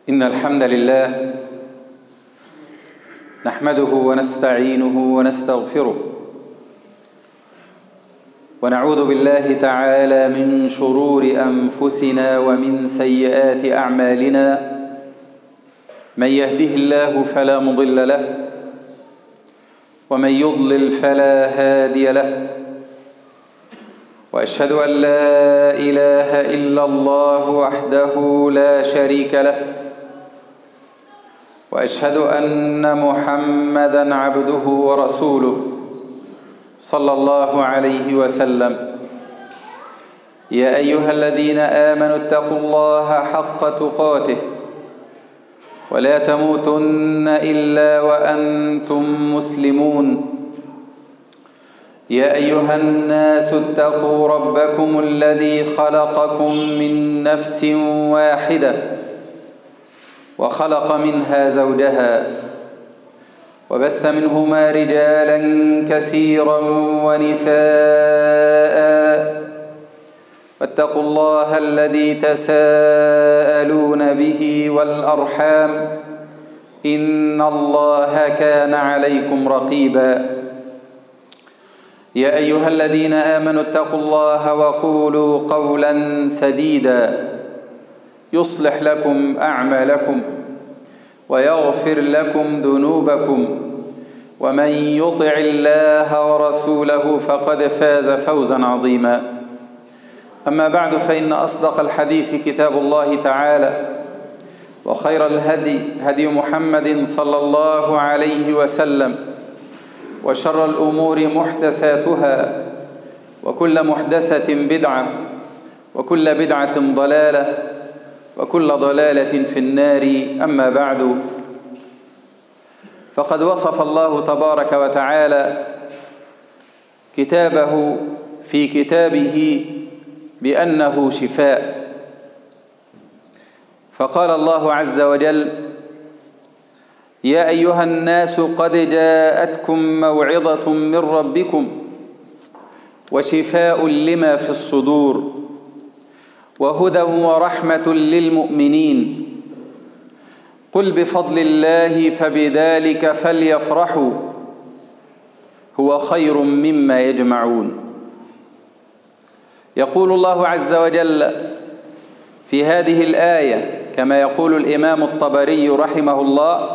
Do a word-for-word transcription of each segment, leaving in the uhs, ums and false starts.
إن الحمد لله نحمده ونستعينه ونستغفره ونعوذ بالله تعالى من شرور أنفسنا ومن سيئات أعمالنا. من يهده الله فلا مضل له ومن يضلل فلا هادي له، وأشهد أن لا إله إلا الله وحده لا شريك له، وأشهد أن محمدًا عبده ورسوله صلى الله عليه وسلم. يا أيها الذين آمنوا اتقوا الله حق تقاته ولا تموتن إلا وأنتم مسلمون. يا أيها الناس اتقوا ربكم الذي خلقكم من نفس واحدة وخلق منها زوجها وبث منهما رجالا كثيرا ونساء، واتقوا الله الذي تساءلون به والأرحام إن الله كان عليكم رقيبا. يا أيها الذين آمنوا اتقوا الله وقولوا قولا سديدا يصلح لكم أعمالكم ويغفر لكم ذنوبكم، ومن يطع الله ورسوله فقد فاز فوزا عظيما. أما بعد، فإن أصدق الحديث كتاب الله تعالى، وخير الهدي هدي محمد صلى الله عليه وسلم، وشر الأمور محدثاتها، وكل محدثة بدعة، وكل بدعة ضلالة، وكل ضلالة في النار. أما بعد، فقد وصف الله تبارك وتعالى كتابه في كتابه بأنه شفاء، فقال الله عز وجل: يا أيها الناس قد جاءتكم موعظة من ربكم وشفاء لما في الصدور وهدى ورحمة للمؤمنين. قل بفضل الله فبذلك فليفرحوا هو خير مما يجمعون. يقول الله عز وجل في هذه الآية كما يقول الإمام الطبري رحمه الله: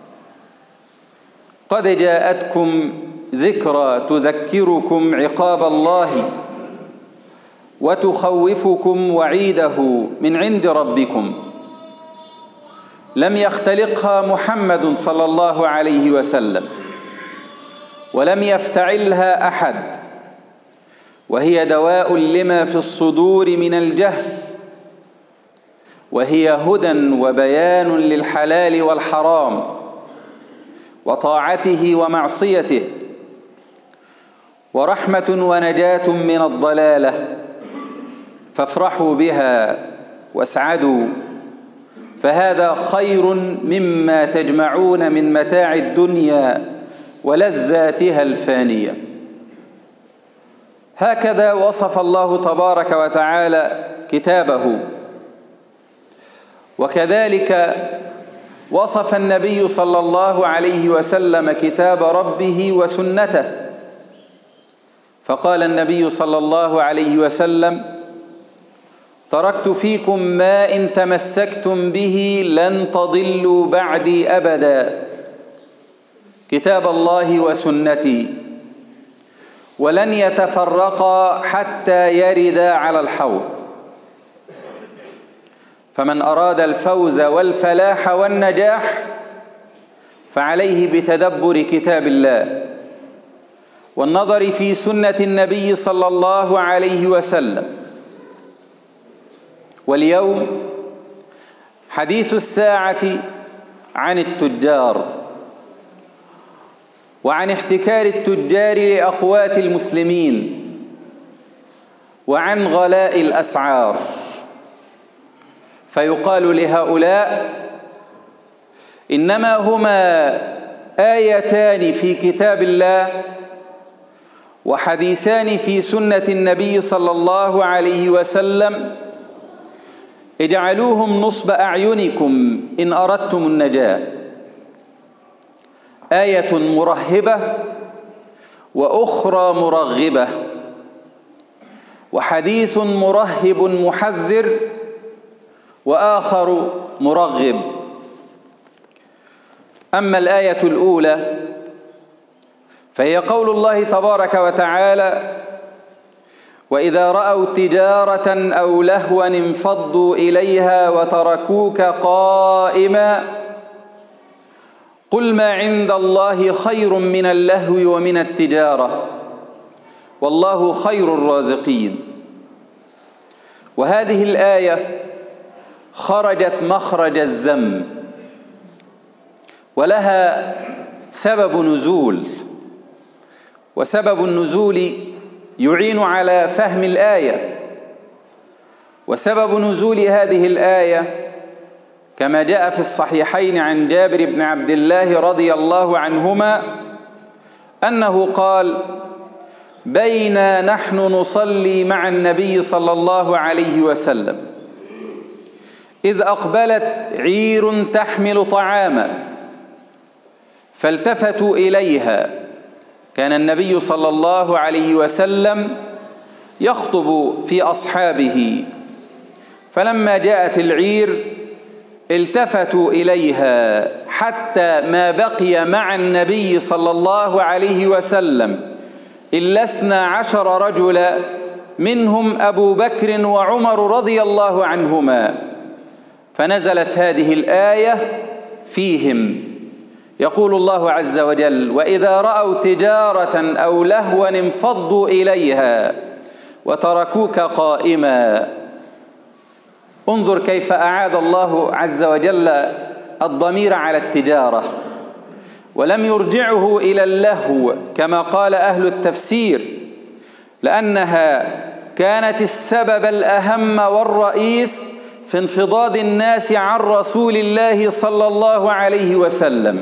قد جاءتكم ذكرى تذكركم عقاب الله وتخوفكم وعيده من عند ربكم، لم يختلقها محمد صلى الله عليه وسلم ولم يفتعلها أحد، وهي دواء لما في الصدور من الجهل، وهي هدى وبيان للحلال والحرام وطاعته ومعصيته، ورحمة ونجاة من الضلالة، فافرحوا بها واسعدوا، فهذا خير مما تجمعون من متاع الدنيا ولذاتها الفانية. هكذا وصف الله تبارك وتعالى كتابه، وكذلك وصف النبي صلى الله عليه وسلم كتاب ربه وسنته، فقال النبي صلى الله عليه وسلم: تركت فيكم ما إن تمسكتم به لن تضلوا بعدي أبدا، كتاب الله وسنتي، ولن يتفرقا حتى يردا على الحوض. فمن أراد الفوز والفلاح والنجاح فعليه بتدبر كتاب الله والنظر في سنة النبي صلى الله عليه وسلم. واليوم حديث الساعة عن التجار، وعن احتكار التجار لأقوات المسلمين، وعن غلاء الأسعار. فيقال لهؤلاء: إنما هما آيتان في كتاب الله وحديثان في سنة النبي صلى الله عليه وسلم اجعلوهم نصب أعينكم إن أردتم النجاة. آية مرهبة وأخرى مرغبة، وحديث مرهب محذر وآخر مرغب. أما الآية الأولى فهي قول الله تبارك وتعالى: وإذا رأوا تجارة أو لهوا انفضوا إليها وتركوك قائما قل ما عند الله خير من اللهو ومن التجارة والله خير الرازقين. وهذه الآية خرجت مخرج الذم، ولها سبب نزول، وسبب النزول يعين على فهم الآية. وسبب نزول هذه الآية كما جاء في الصحيحين عن جابر بن عبد الله رضي الله عنهما أنه قال: بينا نحن نصلي مع النبي صلى الله عليه وسلم إذ أقبلت عير تحمل طعاما فالتفتوا إليها. كان النبي صلى الله عليه وسلم يخطب في أصحابه، فلما جاءت العير التفتوا إليها حتى ما بقي مع النبي صلى الله عليه وسلم إلا اثنا عشر رجلا، منهم أبو بكر وعمر رضي الله عنهما، فنزلت هذه الآية فيهم. يقول الله عز وجل: وإذا رأوا تجارة أو لهوا انفضوا إليها وتركوك قائما. انظر كيف أعاد الله عز وجل الضمير على التجارة ولم يرجعه إلى اللهو كما قال أهل التفسير، لأنها كانت السبب الأهم والرئيس في انفضاض الناس عن رسول الله صلى الله عليه وسلم.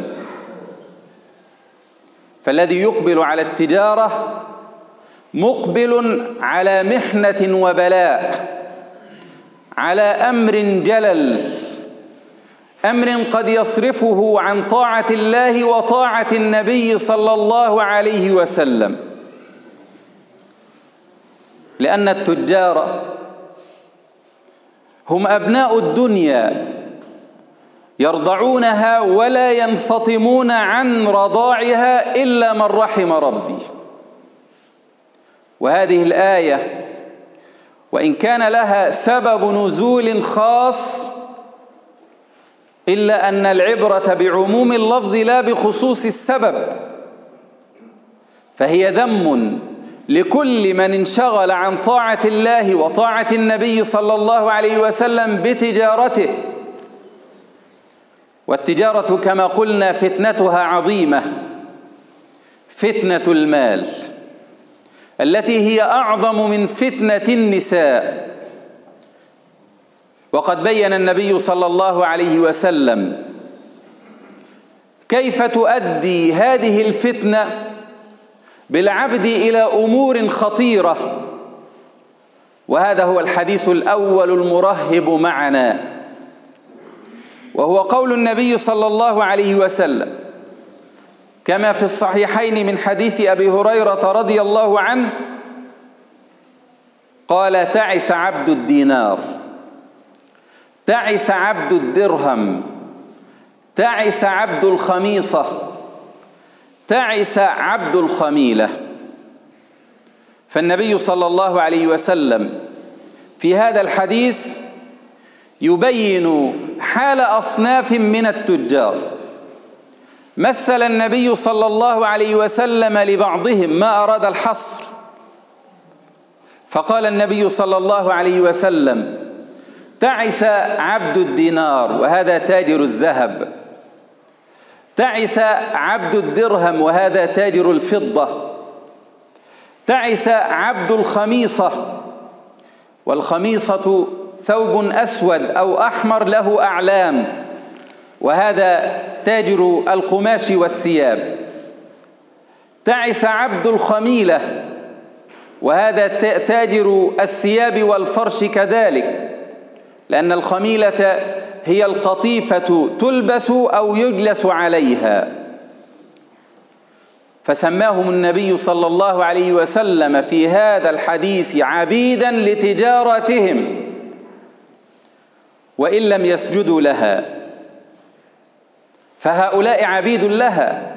فالذي يقبل على التجارة مقبل على محنة وبلاء، على أمر جلل، أمر قد يصرفه عن طاعة الله وطاعة النبي صلى الله عليه وسلم. لأن التجار هم أبناء الدنيا يرضعونها ولا ينفطمون عن رضاعها إلا من رحم ربي. وهذه الآية وإن كان لها سبب نزول خاص إلا أن العبرة بعموم اللفظ لا بخصوص السبب، فهي ذم لكل من انشغل عن طاعة الله وطاعة النبي صلى الله عليه وسلم بتجارته. والتجارة كما قلنا فتنتها عظيمة، فتنة المال التي هي أعظم من فتنة النساء. وقد بين النبي صلى الله عليه وسلم كيف تؤدي هذه الفتنة بالعبد إلى أمور خطيرة، وهذا هو الحديث الأول المرهب معنا، وهو قول النبي صلى الله عليه وسلم كما في الصحيحين من حديث أبي هريرة رضي الله عنه قال: تعس عبد الدينار، تعس عبد الدرهم، تعس عبد الخميصة، تعس عبد الخميلة. فالنبي صلى الله عليه وسلم في هذا الحديث يبين حال أصناف من التجار. مثل النبي صلى الله عليه وسلم لبعضهم ما أراد الحصر، فقال النبي صلى الله عليه وسلم: تعس عبد الدينار، وهذا تاجر الذهب، تعس عبد الدرهم، وهذا تاجر الفضة، تعس عبد الخميصة، والخميصة ثوب أسود أو أحمر له أعلام، وهذا تاجر القماش والثياب، تعس عبد الخميلة، وهذا تاجر الثياب والفرش كذلك، لأن الخميلة هي القطيفة تلبس أو يجلس عليها، فسماهم النبي صلى الله عليه وسلم في هذا الحديث عبيدا لتجارتهم وإن لم يسجدوا لها، فهؤلاء عبيد لها،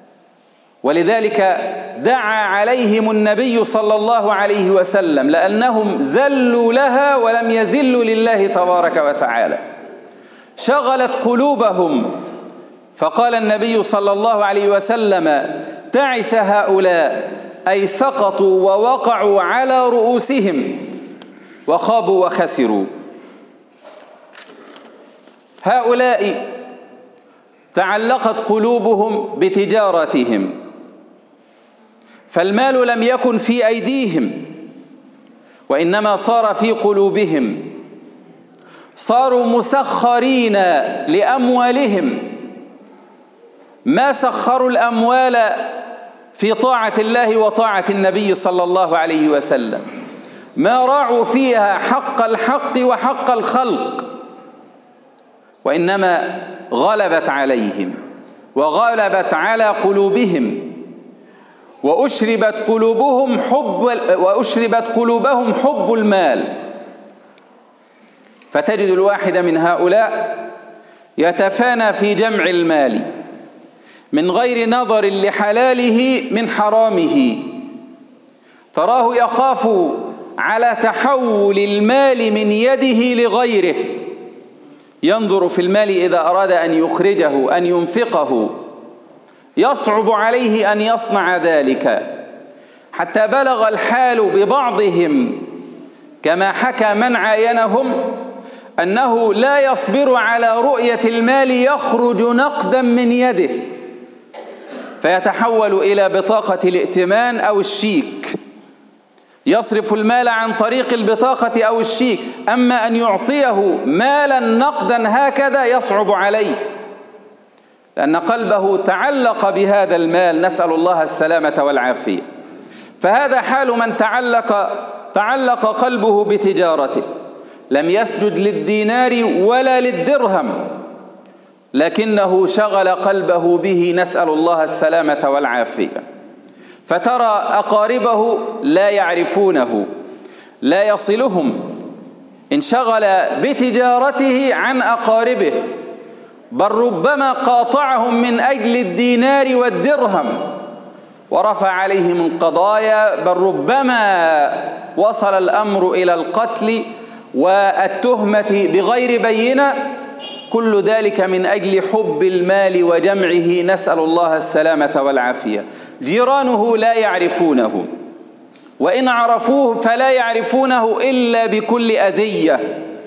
ولذلك دعا عليهم النبي صلى الله عليه وسلم لأنهم ذلوا لها ولم يذلوا لله تبارك وتعالى، شغلت قلوبهم، فقال النبي صلى الله عليه وسلم: تعس هؤلاء، أي سقطوا ووقعوا على رؤوسهم وخابوا وخسروا. هؤلاء تعلقت قلوبهم بتجارتهم، فالمال لم يكن في أيديهم وإنما صار في قلوبهم، صاروا مسخرين لأموالهم، ما سخروا الأموال في طاعة الله وطاعة النبي صلى الله عليه وسلم، ما راعوا فيها حق الحق وحق الخلق، وإنما غلبت عليهم وغلبت على قلوبهم، وأشربت قلوبهم حب وأشربت قلوبهم حب المال. فتجد الواحد من هؤلاء يتفانى في جمع المال من غير نظر لحلاله من حرامه، تراه يخاف على تحول المال من يده لغيره، ينظر في المال إذا أراد أن يخرجه أن ينفقه يصعب عليه أن يصنع ذلك، حتى بلغ الحال ببعضهم كما حكى من عاينهم أنه لا يصبر على رؤية المال يخرج نقدا من يده، فيتحول إلى بطاقة الائتمان أو الشيك، يصرف المال عن طريق البطاقة أو الشيك، أما أن يعطيه مالا نقدا هكذا يصعب عليه، لأن قلبه تعلق بهذا المال، نسأل الله السلامة والعافية. فهذا حال من تعلق تعلق قلبه بتجارته، لم يسجد للدينار ولا للدرهم، لكنه شغل قلبه به، نسأل الله السلامة والعافية. فترى أقاربه لا يعرفونه، لا يصلهم، انشغل بتجارته عن أقاربه، بل ربما قاطعهم من أجل الدينار والدرهم ورفع عليهم القضايا، بل ربما وصل الأمر إلى القتل والتهمة بغير بينة، كل ذلك من أجل حب المال وجمعه، نسأل الله السلامة والعافية. جيرانه لا يعرفونه، وإن عرفوه فلا يعرفونه إلا بكل أذية.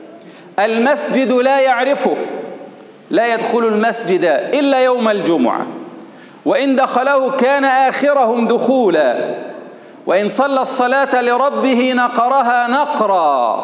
المسجد لا يعرفه، لا يدخل المسجد إلا يوم الجمعة، وإن دخله كان آخرهم دخولا، وإن صلى الصلاة لربه نقرها نقرا،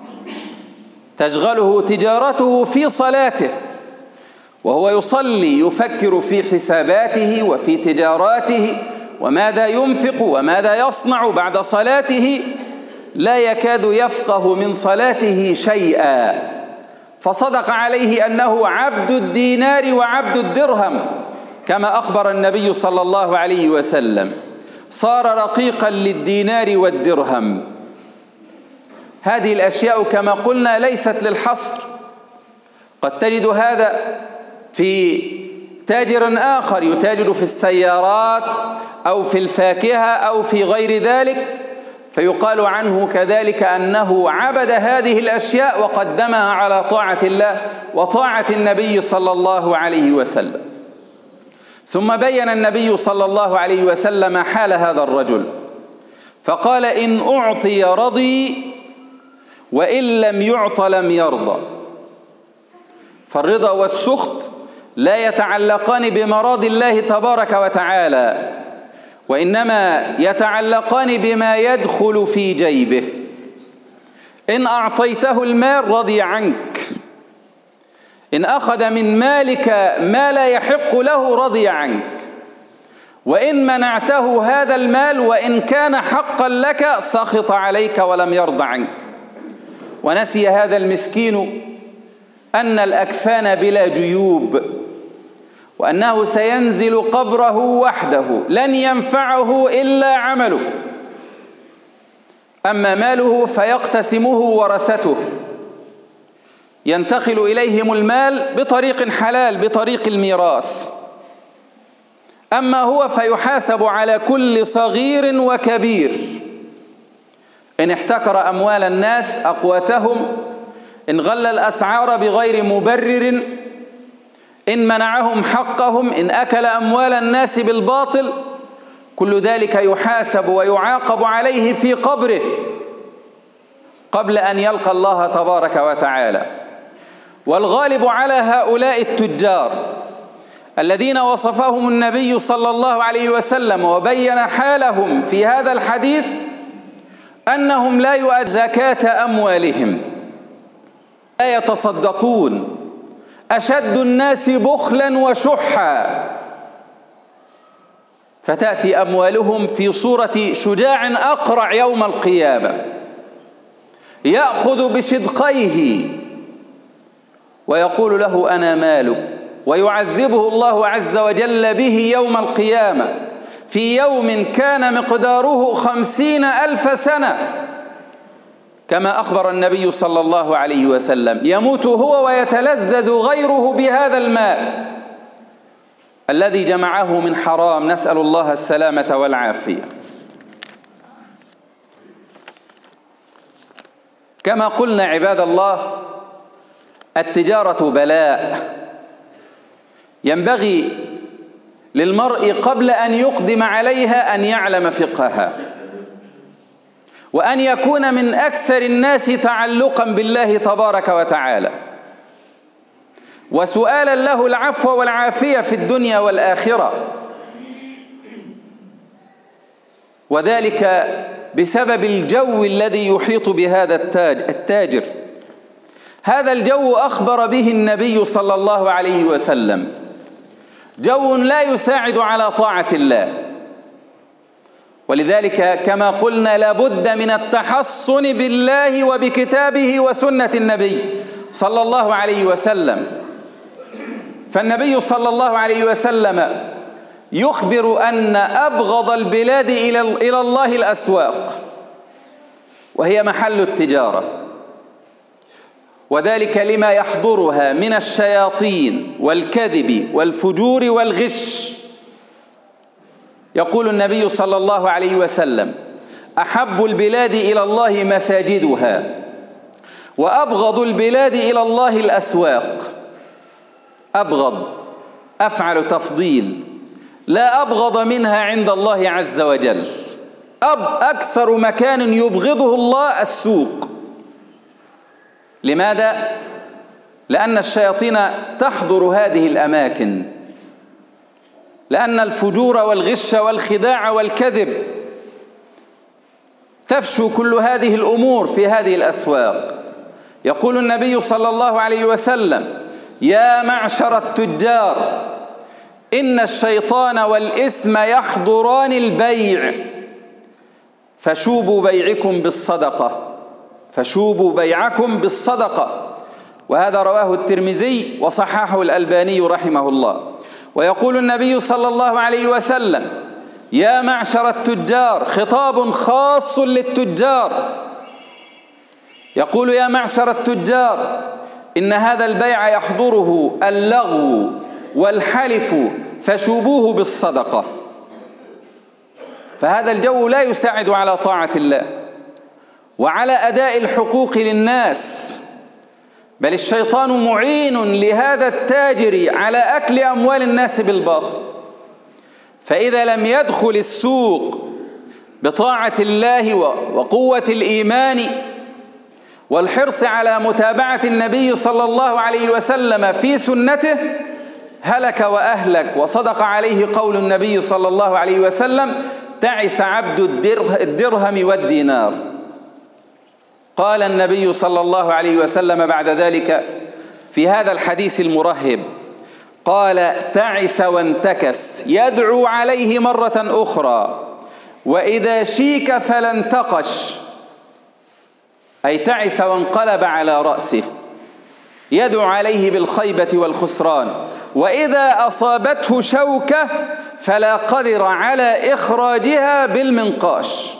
تشغله تجارته في صلاته، وهو يصلي يفكر في حساباته وفي تجاراته وماذا ينفق وماذا يصنع بعد صلاته، لا يكاد يفقه من صلاته شيئا. فصدق عليه أنه عبد الدينار وعبد الدرهم، كما أخبر النبي صلى الله عليه وسلم، صار رقيقا للدينار والدرهم. هذه الأشياء كما قلنا ليست للحصر، قد تجد هذا في تاجر آخر يتاجر في السيارات أو في الفاكهة أو في غير ذلك، فيقال عنه كذلك أنه عبد هذه الأشياء وقدمها على طاعة الله وطاعة النبي صلى الله عليه وسلم. ثم بين النبي صلى الله عليه وسلم حال هذا الرجل، فقال: إن أعطي رضي وإن لم يعط لم يرضى. فالرضا والسخط لا يتعلقان بمراضي الله تبارك وتعالى، وإنما يتعلقان بما يدخل في جيبه. إن أعطيته المال رضي عنك، إن أخذ من مالك ما لا يحق له رضي عنك، وإن منعته هذا المال وإن كان حقا لك سخط عليك ولم يرضى عنك. ونسي هذا المسكين أن الأكفان بلا جيوب، وأنه سينزل قبره وحده لن ينفعه إلا عمله، أما ماله فيقتسمه ورثته، ينتقل إليهم المال بطريق حلال بطريق الميراث، أما هو فيحاسب على كل صغير وكبير، إن احتكر أموال الناس أقوتهم، إن غل الأسعار بغير مبرر، إن منعهم حقهم، إن أكل أموال الناس بالباطل، كل ذلك يحاسب ويعاقب عليه في قبره قبل أن يلقى الله تبارك وتعالى. والغالب على هؤلاء التجار الذين وصفهم النبي صلى الله عليه وسلم وبين حالهم في هذا الحديث أنهم لا يؤدون زكاة أموالهم، لا يتصدقون، أشد الناس بخلا وشحا، فتأتي أموالهم في صورة شجاع أقرع يوم القيامة يأخذ بشدقيه ويقول له أنا مالك، ويعذبه الله عز وجل به يوم القيامة في يوم كان مقداره خمسين ألف سنة، كما أخبر النبي صلى الله عليه وسلم، يموت هو ويتلذذ غيره بهذا المال الذي جمعه من حرام، نسأل الله السلامة والعافية. كما قلنا عباد الله، التجارة بلاء، ينبغي للمرء قبل أن يقدم عليها أن يعلم فقهها، وأن يكون من أكثر الناس تعلقا بالله تبارك وتعالى، وسؤالا له العفو والعافية في الدنيا والآخرة، وذلك بسبب الجو الذي يحيط بهذا التاجر. هذا الجو أخبر به النبي صلى الله عليه وسلم، جو لا يساعد على طاعة الله، ولذلك كما قلنا لابد من التحصن بالله وبكتابه وسنة النبي صلى الله عليه وسلم. فالنبي صلى الله عليه وسلم يخبر أن أبغض البلاد إلى الله الأسواق، وهي محل التجارة، وذلك لما يحضرها من الشياطين والكذب والفجور والغش. يقول النبي صلى الله عليه وسلم: أحب البلاد إلى الله مساجدها، وأبغض البلاد إلى الله الأسواق. أبغض أفعل تفضيل، لا أبغض منها عند الله عز وجل. أب أكثر مكان يبغضه الله السوق. لماذا؟ لأن الشياطين تحضر هذه الأماكن، لأن الفجور والغش والخداع والكذب تفشو كل هذه الأمور في هذه الأسواق. يقول النبي صلى الله عليه وسلم: يا معشر التجار، إن الشيطان والإثم يحضران البيع، فشوبوا بيعكم بالصدقة، فشوبوا بيعكم بالصدقة. وهذا رواه الترمذي وصححه الألباني رحمه الله. ويقول النبي صلى الله عليه وسلم: يا معشر التجار، خطاب خاص للتجار، يقول: يا معشر التجار، إن هذا البيع يحضره اللغو والحلف، فشوبوه بالصدقة. فهذا الجو لا يساعد على طاعة الله وعلى أداء الحقوق للناس، بل الشيطان معين لهذا التاجر على أكل أموال الناس بالباطل. فإذا لم يدخل السوق بطاعة الله وقوة الإيمان والحرص على متابعة النبي صلى الله عليه وسلم في سنته، هلك وأهلك. وصدق عليه قول النبي صلى الله عليه وسلم: تعس عبد الدرهم والدينار. قال النبي صلى الله عليه وسلم بعد ذلك في هذا الحديث المرهب، قال: تعس وانتكس، يدعو عليه مرة أخرى: وإذا شيك فلا انتقش. أي تعس وانقلب على رأسه، يدعو عليه بالخيبة والخسران، وإذا أصابته شوكة فلا قدر على إخراجها بالمنقاش.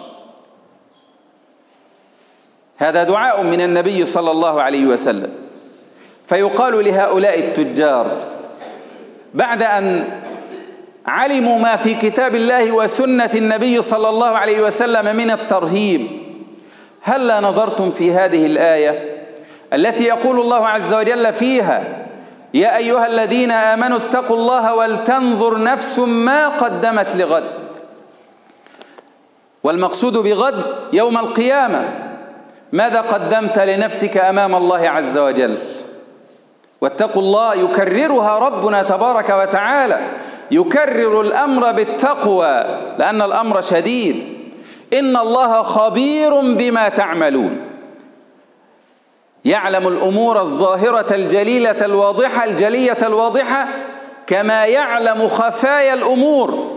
هذا دعاء من النبي صلى الله عليه وسلم. فيقال لهؤلاء التجار بعد أن علموا ما في كتاب الله وسنة النبي صلى الله عليه وسلم من الترهيب: هلا نظرتم في هذه الآية التي يقول الله عز وجل فيها: يا أيها الذين آمنوا اتقوا الله ولتنظر نفس ما قدمت لغد. والمقصود بغد يوم القيامة. ماذا قدمت لنفسك أمام الله عز وجل؟ واتقوا الله يكررها ربنا تبارك وتعالى، يكرر الأمر بالتقوى لأن الأمر شديد. إن الله خبير بما تعملون، يعلم الأمور الظاهرة الجليلة الواضحة الجلية الواضحة كما يعلم خفايا الأمور.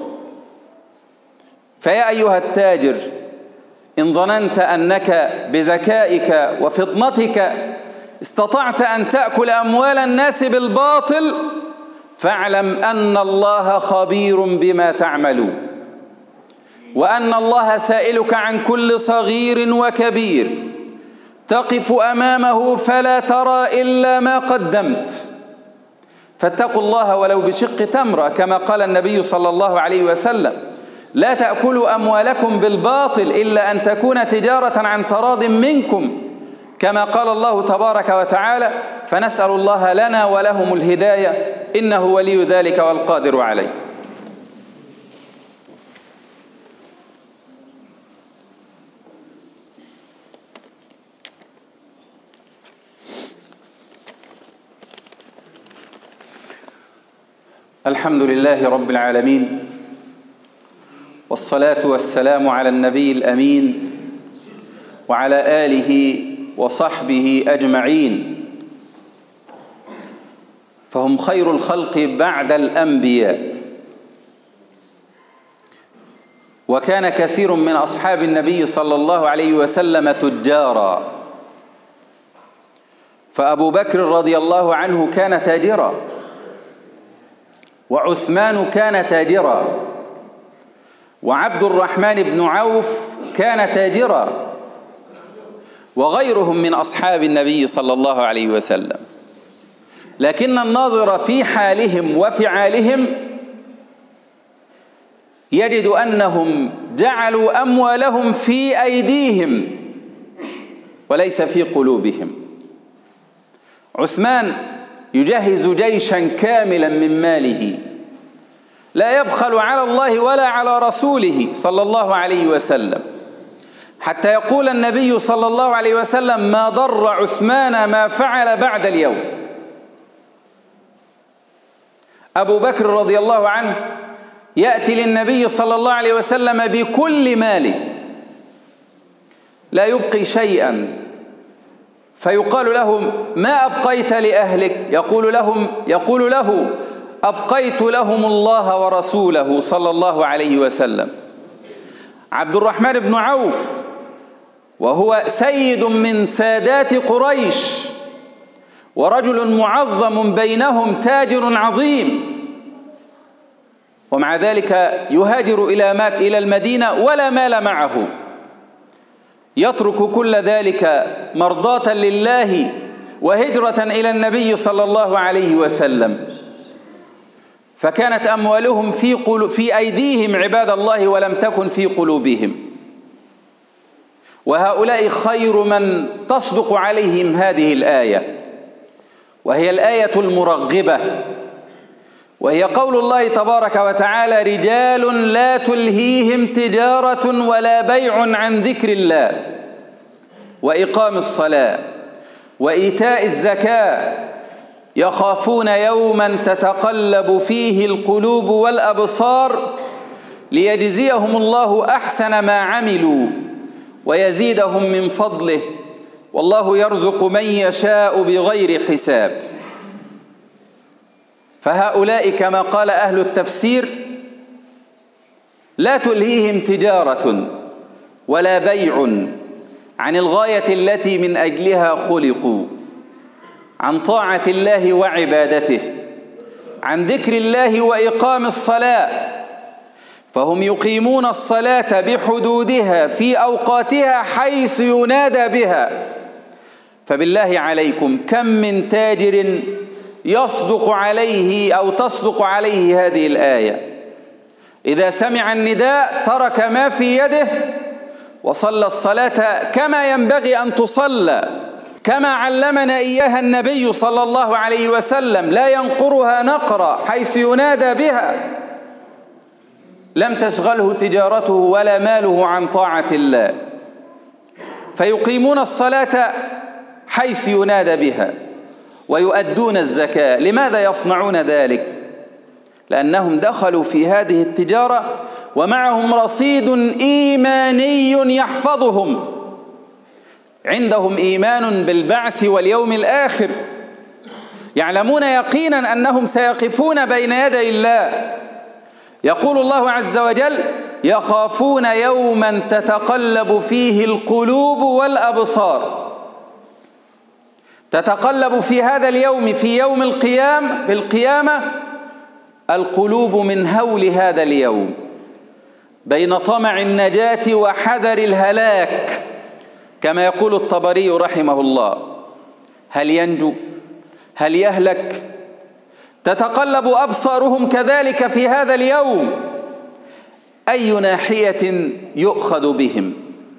فيا أيها التاجر، إن ظننت أنك بذكائك وفطنتك استطعت أن تأكل أموال الناس بالباطل، فاعلم أن الله خبير بما تعملون، وأن الله سائلك عن كل صغير وكبير تقف أمامه فلا ترى إلا ما قدمت. فاتقوا الله ولو بشق تمرة، كما قال النبي صلى الله عليه وسلم: لا تأكلوا أموالكم بالباطل إلا أن تكون تجارة عن تراض منكم، كما قال الله تبارك وتعالى. فنسأل الله لنا ولهم الهداية، إنه ولي ذلك والقادر عليه. الحمد لله رب العالمين، والصلاة والسلام على النبي الأمين وعلى آله وصحبه أجمعين، فهم خير الخلق بعد الأنبياء. وكان كثير من أصحاب النبي صلى الله عليه وسلم تجارا، فأبو بكر رضي الله عنه كان تاجرا، وعثمان كان تاجرا، وعبد الرحمن بن عوف كان تاجرا، وغيرهم من أصحاب النبي صلى الله عليه وسلم. لكن الناظر في حالهم وفعالهم يجد أنهم جعلوا أموالهم في أيديهم وليس في قلوبهم. عثمان يجهز جيشا كاملا من ماله، لا يبخل على الله ولا على رسوله صلى الله عليه وسلم، حتى يقول النبي صلى الله عليه وسلم: ما ضر عثمان ما فعل بعد اليوم. أبو بكر رضي الله عنه يأتي للنبي صلى الله عليه وسلم بكل ماله لا يبقي شيئا، فيقال لهم: ما أبقيت لأهلك؟ يقول لهم يقول له: أبقيت لهم الله ورسوله صلى الله عليه وسلم. عبد الرحمن بن عوف وهو سيد من سادات قريش ورجل معظم بينهم، تاجر عظيم، ومع ذلك يهاجر إلى مك إلى المدينة ولا مال معه، يترك كل ذلك مرضاة لله وهجرة إلى النبي صلى الله عليه وسلم. فكانت أموالهم في قلو في أيديهم عباد الله، ولم تكن في قلوبهم. وهؤلاء خير من تصدق عليهم هذه الآية، وهي الآية المرغبة، وهي قول الله تبارك وتعالى: رجال لا تلهيهم تجارة ولا بيع عن ذكر الله وإقام الصلاة وإيتاء الزكاة يخافون يوما تتقلب فيه القلوب والأبصار ليجزيهم الله أحسن ما عملوا ويزيدهم من فضله والله يرزق من يشاء بغير حساب. فهؤلاء كما قال أهل التفسير لا تلهيهم تجارة ولا بيع عن الغاية التي من أجلها خلقوا، عن طاعة الله وعبادته، عن ذكر الله وإقام الصلاة، فهم يقيمون الصلاة بحدودها في أوقاتها حيث ينادى بها. فبالله عليكم كم من تاجر يصدق عليه أو تصدق عليه هذه الآية، إذا سمع النداء ترك ما في يده وصلى الصلاة كما ينبغي أن تصلى، كما علمنا إياها النبي صلى الله عليه وسلم، لا ينقرها نقرا حيث ينادى بها. لم تشغله تجارته ولا ماله عن طاعة الله، فيقيمون الصلاة حيث ينادى بها ويؤدون الزكاة. لماذا يصنعون ذلك؟ لأنهم دخلوا في هذه التجارة ومعهم رصيد إيماني يحفظهم، عندهم إيمان بالبعث واليوم الآخر، يعلمون يقينا أنهم سيقفون بين يدي الله. يقول الله عز وجل: يخافون يوما تتقلب فيه القلوب والأبصار. تتقلب في هذا اليوم، في يوم القيامة، في القيامة، القلوب من هول هذا اليوم، بين طمع النجاة وحذر الهلاك، كما يقول الطبري رحمه الله: هل ينجو؟ هل يهلك؟ تتقلب أبصارهم كذلك في هذا اليوم، أي ناحية يؤخذ بهم؟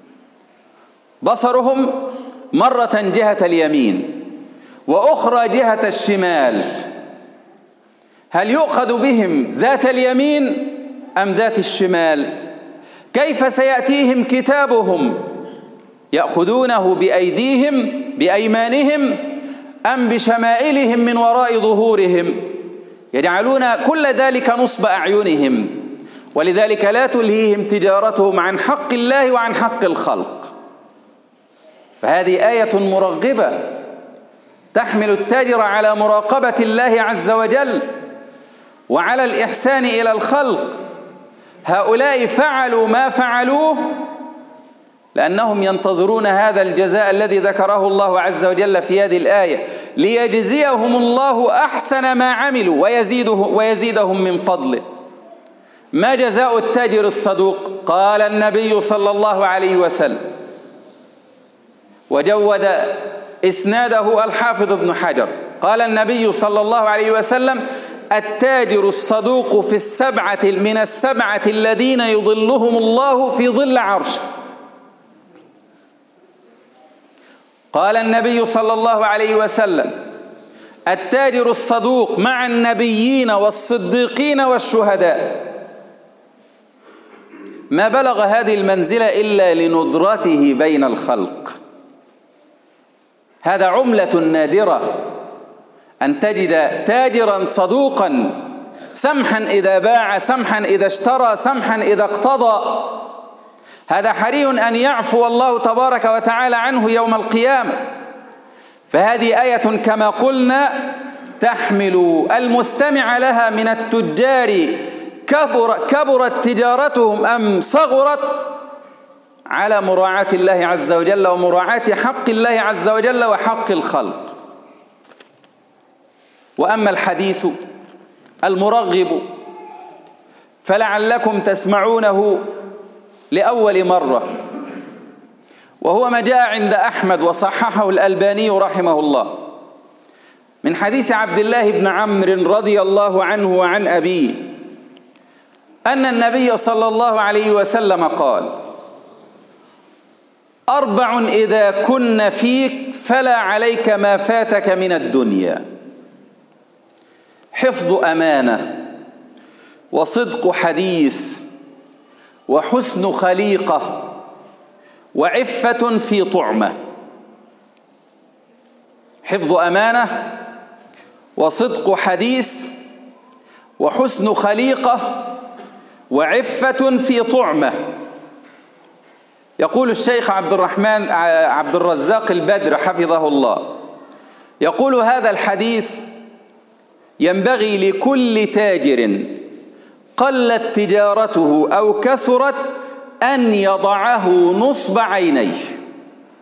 بصرهم مرة جهة اليمين وأخرى جهة الشمال، هل يؤخذ بهم ذات اليمين أم ذات الشمال؟ كيف سيأتيهم كتابهم؟ يأخذونه بأيديهم بأيمانهم أم بشمائلهم من وراء ظهورهم؟ يجعلون كل ذلك نصب أعينهم، ولذلك لا تلهيهم تجارتهم عن حق الله وعن حق الخلق. فهذه آية مرغبة تحمل التاجر على مراقبة الله عز وجل وعلى الإحسان إلى الخلق. هؤلاء فعلوا ما فعلوه لأنهم ينتظرون هذا الجزاء الذي ذكره الله عز وجل في هذه الآية، ليجزيهم الله أحسن ما عملوا ويزيده ويزيدهم من فضله. ما جزاء التاجر الصدوق؟ قال النبي صلى الله عليه وسلم، وجود إسناده الحافظ ابن حجر، قال النبي صلى الله عليه وسلم: التاجر الصدوق في السبعة من السبعة الذين يظلهم الله في ظل عرشه. قال النبي صلى الله عليه وسلم: التاجر الصدوق مع النبيين والصديقين والشهداء. ما بلغ هذه المنزلة إلا لندرته بين الخلق. هذا عملة نادرة أن تجد تاجرا صدوقا، سمحا إذا باع، سمحا إذا اشترى، سمحا إذا اقتضى. هذا حري أن يعفو الله تبارك وتعالى عنه يوم القيامة. فهذه آية كما قلنا تحمل المستمع لها من التجار، كبر كبرت تجارتهم أم صغرت، على مراعاة الله عز وجل ومراعاة حق الله عز وجل وحق الخلق. وأما الحديث المرغب فلعلكم تسمعونه لأول مرة، وهو ما جاء عند أحمد وصححه الألباني رحمه الله، من حديث عبد الله بن عمرو رضي الله عنه وعن أبيه أن النبي صلى الله عليه وسلم قال: أربع إذا كن فيك فلا عليك ما فاتك من الدنيا: حفظ أمانة، وصدق حديث، وحسن خليقة، وعفة في طعمة. حفظ أمانة، وصدق حديث، وحسن خليقة، وعفة في طعمة. يقول الشيخ عبد الرحمن عبد الرزاق البدر حفظه الله، يقول: هذا الحديث ينبغي لكل تاجر قلت تجارته أو كثرت أن يضعه نصب عينيه.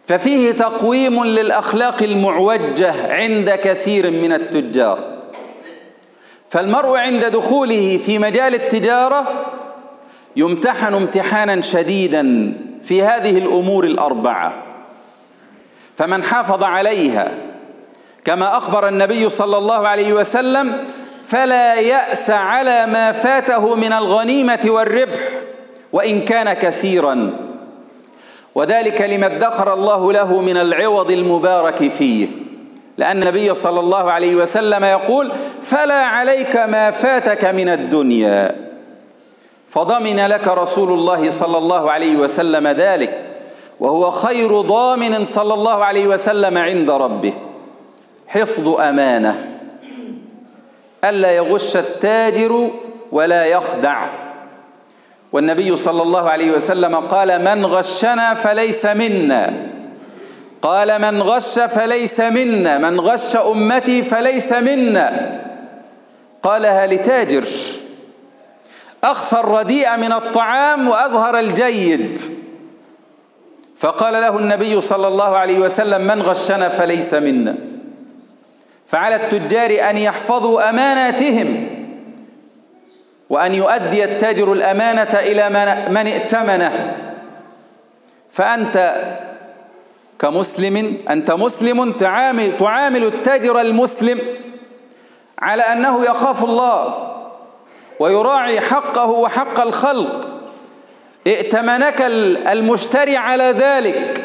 ففيه تقويم للأخلاق المعوجة عند كثير من التجار. فالمرء عند دخوله في مجال التجارة يمتحن امتحانا شديدا في هذه الأمور الأربعة، فمن حافظ عليها كما أخبر النبي صلى الله عليه وسلم فلا يأس على ما فاته من الغنيمة والربح وإن كان كثيرا، وذلك لما ادخر الله له من العوض المبارك فيه، لأن النبي صلى الله عليه وسلم يقول: فلا عليك ما فاتك من الدنيا. فضمن لك رسول الله صلى الله عليه وسلم ذلك، وهو خير ضامن صلى الله عليه وسلم عند ربه. حفظ أمانة، ألا يغش التاجر ولا يخدع. والنبي صلى الله عليه وسلم قال: من غشنا فليس منا. قال: من غش فليس منا، من غش أمتي فليس منا. قالها لتاجر أخفى الرديء من الطعام وأظهر الجيد، فقال له النبي صلى الله عليه وسلم: من غشنا فليس منا. فعلى التجار أن يحفظوا أماناتهم، وأن يؤدي التاجر الأمانة إلى من ائتمنه. فأنت كمسلم أنت مسلم تعامل, تعامل التاجر المسلم على أنه يخاف الله ويراعي حقه وحق الخلق. ائتمنك المشتري على ذلك،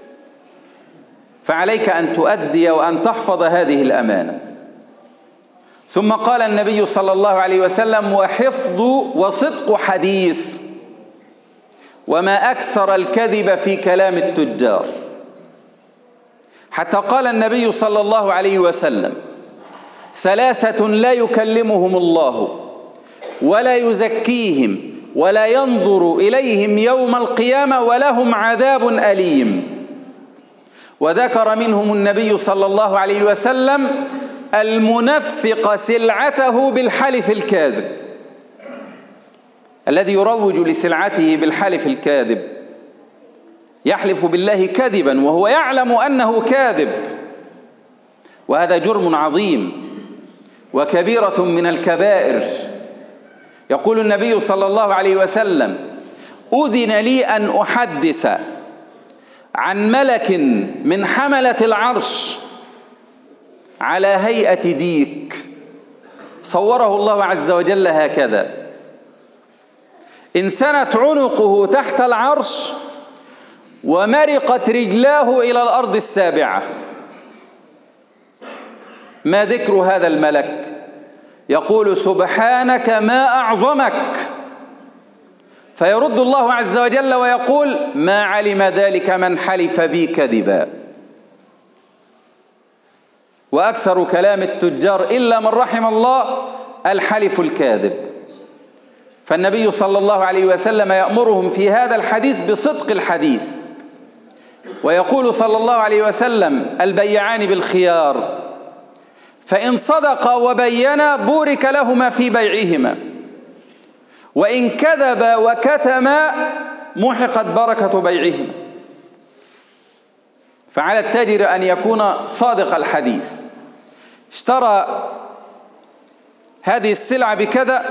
فعليك أن تؤدي وأن تحفظ هذه الأمانة. ثم قال النبي صلى الله عليه وسلم: وحفظ وصدق حديث. وما أكثر الكذب في كلام التجار، حتى قال النبي صلى الله عليه وسلم: ثلاثة لا يكلمهم الله ولا يزكيهم ولا ينظر إليهم يوم القيامة ولهم عذاب أليم. وذكر منهم النبي صلى الله عليه وسلم: المنفق سلعته بالحلف الكاذب، الذي يروج لسلعته بالحلف الكاذب، يحلف بالله كذبا وهو يعلم أنه كاذب، وهذا جرم عظيم وكبيرة من الكبائر. يقول النبي صلى الله عليه وسلم: أذن لي أن أحدث عن ملك من حملة العرش على هيئة ديك، صوره الله عز وجل هكذا: انثنت عنقه تحت العرش ومرقت رجلاه إلى الأرض السابعة. ما ذكر هذا الملك؟ يقول: سبحانك ما أعظمك. فيرد الله عز وجل ويقول: ما علم ذلك من حلف بي كذبا. وأكثر كلام التجار إلا من رحم الله الحلف الكاذب. فالنبي صلى الله عليه وسلم يأمرهم في هذا الحديث بصدق الحديث، ويقول صلى الله عليه وسلم: البيعان بالخيار، فإن صدقا وبينا بورك لهما في بيعهما، وإن كذبا وكتما محقت بركة بيعهما. فعلى التاجر أن يكون صادق الحديث. اشترى هذه السلعة بكذا،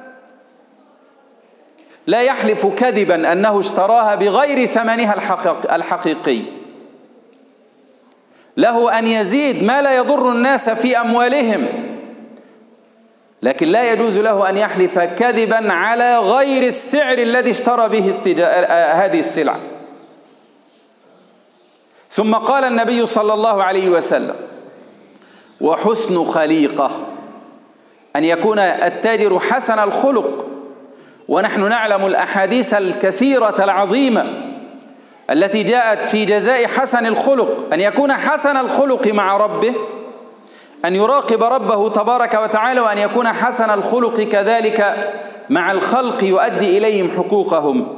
لا يحلف كذبا أنه اشتراها بغير ثمنها الحقيقي. له أن يزيد ما لا يضر الناس في أموالهم، لكن لا يجوز له أن يحلف كذبا على غير السعر الذي اشترى به هذه السلعة. ثم قال النبي صلى الله عليه وسلم: وحسن خليقة، أن يكون التاجر حسن الخلق. ونحن نعلم الأحاديث الكثيرة العظيمة التي جاءت في جزاء حسن الخلق، أن يكون حسن الخلق مع ربه، أن يراقب ربه تبارك وتعالى، وأن يكون حسن الخلق كذلك مع الخلق يؤدي إليهم حقوقهم.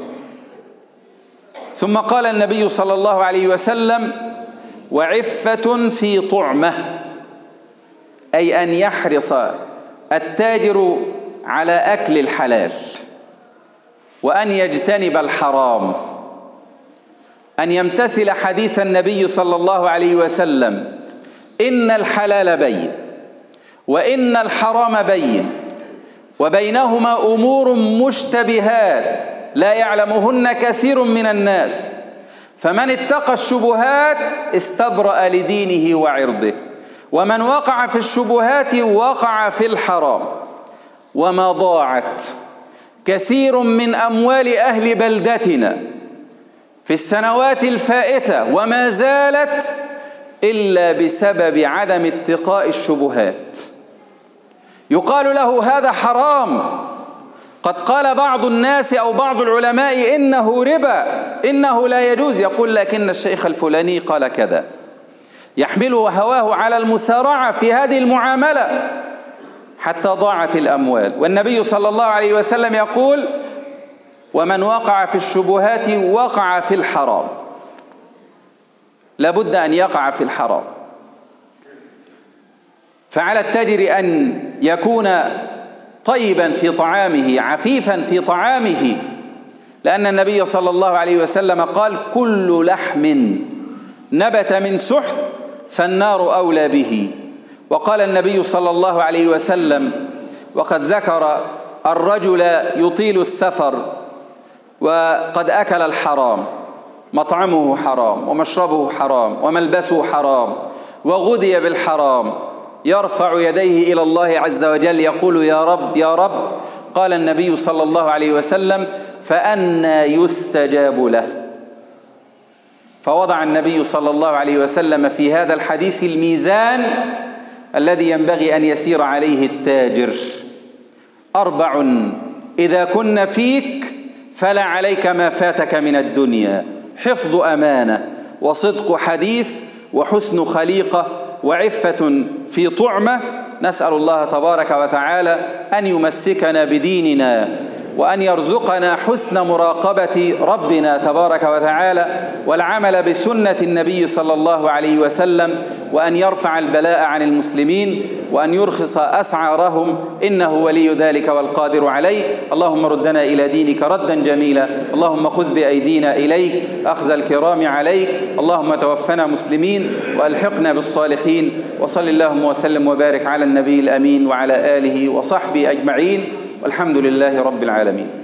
ثم قال النبي صلى الله عليه وسلم: وعفة في طعمه، أي أن يحرص التاجر على أكل الحلال وأن يجتنب الحرام. أن يمتثل حديث النبي صلى الله عليه وسلم: إن الحلال بين وإن الحرام بين وبينهما أمور مشتبهات لا يعلمهن كثير من الناس، فمن اتقى الشبهات استبرأ لدينه وعرضه، ومن وقع في الشبهات وقع في الحرام. وما ضاعت كثير من أموال أهل بلدتنا في السنوات الفائتة وما زالت إلا بسبب عدم اتقاء الشبهات. يقال له هذا حرام، قد قال بعض الناس أو بعض العلماء إنه ربا، إنه لا يجوز، يقول لكن الشيخ الفلاني قال كذا، يحمل هواه على المسارعة في هذه المعاملة حتى ضاعت الأموال. والنبي صلى الله عليه وسلم يقول: ومن وقع في الشبهات وقع في الحرام. لابد أن يقع في الحرام. فعلى التاجر أن يكون طيبا في طعامه، عفيفا في طعامه، لأن النبي صلى الله عليه وسلم قال: كل لحم نبت من سحت فالنار أولى به. وقال النبي صلى الله عليه وسلم: وقد ذكر الرجل يطيل السفر وقد أكل الحرام، مطعمه حرام ومشربه حرام وملبسه حرام وغذي بالحرام، يرفع يديه إلى الله عز وجل يقول: يا رب يا رب. قال النبي صلى الله عليه وسلم: فأنى يستجاب له. فوضع النبي صلى الله عليه وسلم في هذا الحديث الميزان الذي ينبغي أن يسير عليه التاجر: أربع إذا كن فيك فلا عليك ما فاتك من الدنيا: حفظ أمانة، وصدق حديث، وحسن خليقة، وعفة في طعمة. نسأل الله تبارك وتعالى أن يمسكنا بديننا، وأن يرزقنا حسن مراقبة ربنا تبارك وتعالى، والعمل بسنة النبي صلى الله عليه وسلم، وأن يرفع البلاء عن المسلمين، وأن يرخص أسعارهم، إنه ولي ذلك والقادر عليه. اللهم ردنا إلى دينك ردا جميلا، اللهم خذ بأيدينا إليك أخذ الكرام عليك، اللهم توفنا مسلمين وألحقنا بالصالحين. وصل اللهم وسلم وبارك على النبي الأمين وعلى آله وصحبه أجمعين، والحمد لله رب العالمين.